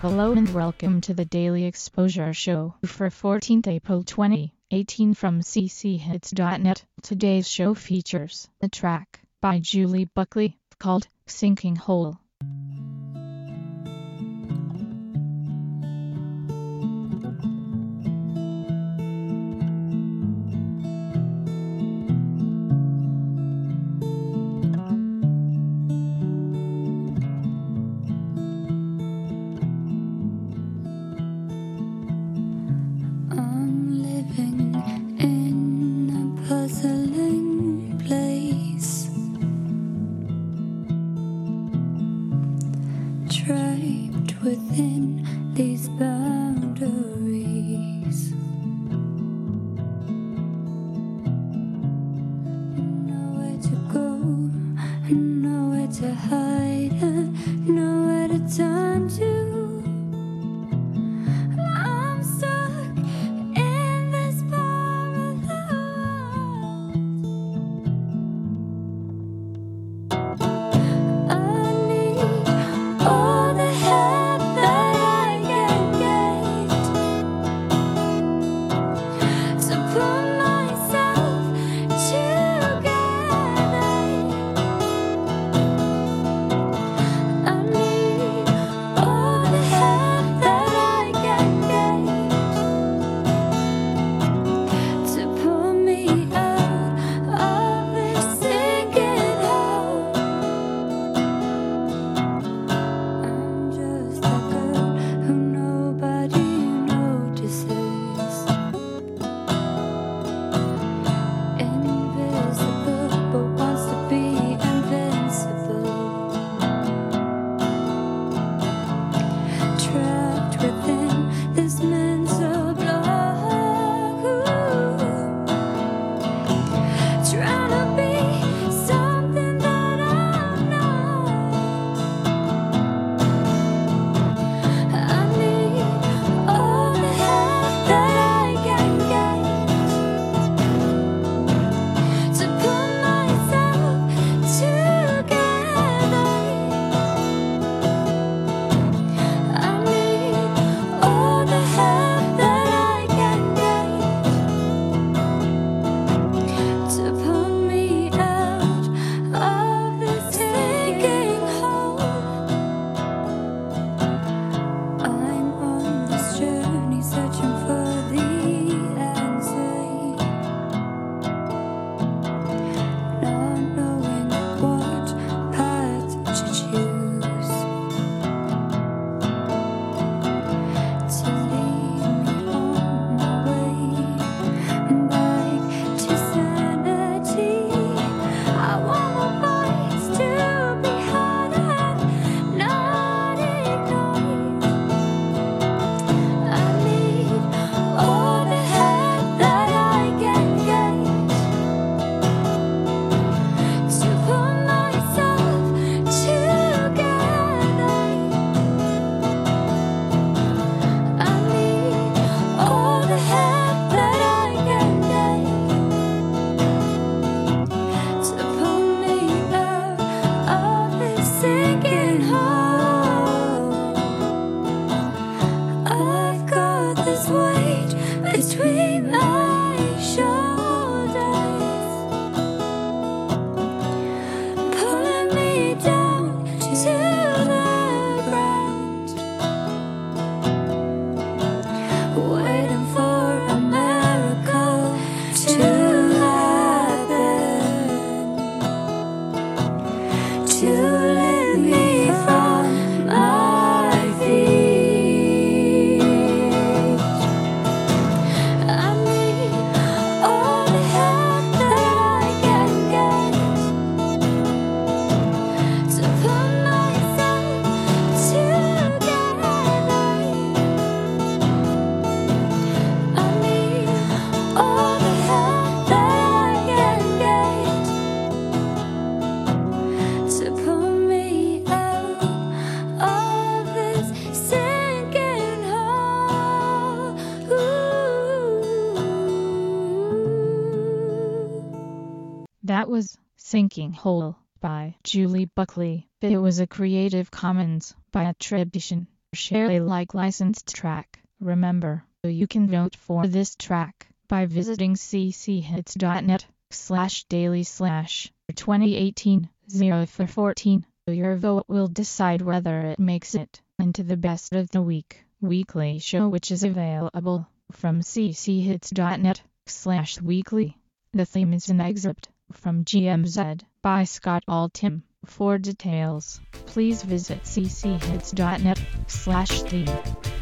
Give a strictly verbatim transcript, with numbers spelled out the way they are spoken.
Hello and welcome to the Daily Exposure Show for fourteenth April twenty eighteen from c c hits dot net. Today's show features a track by Julie Buckley called Sinking Hole. Trapped within these boundaries, nowhere to go, nowhere to hide, nowhere to turn to. I'm stuck in this part of the world. I need all the help that I can get to pull myself together. I need all the help that I can get to pull me out of this sinking hole. I'm just a girl who nobody notices, invisible but wants to be invincible, trapped within this mental block, trying to be something that I'm not. I need all the help that I can get to pull myself together. I need all the help that I can get to pull me out of this sinking hole. I'm on this journey searching for the answer, not knowing what path to choose to lead me on my way back to sanity. I want my voice to be heard and not ignored. I need all the help that I can get to pull myself together. I need all the help that I can get to pull me out of this sinking hole. I've got this weight between my shoulders, pulling me down to the ground, waiting for a miracle to happen, to lift me from my feet. I need all the help that I can get to pull myself together. I need all the help that I can get to pull me out of this sinking hole. That was Sinking Hole by Julie Buckley. It was a Creative Commons by attribution. share Alike licensed track. Remember, you can vote for this track by visiting cchits.net slash daily slash twenty eighteen oh four fourteen. Your vote will decide whether it makes it into the best of the week weekly show, which is available from cchits.net slash weekly. The theme is an excerpt from G M Z by Scott Altham. For details, please visit cchits.net slash theme.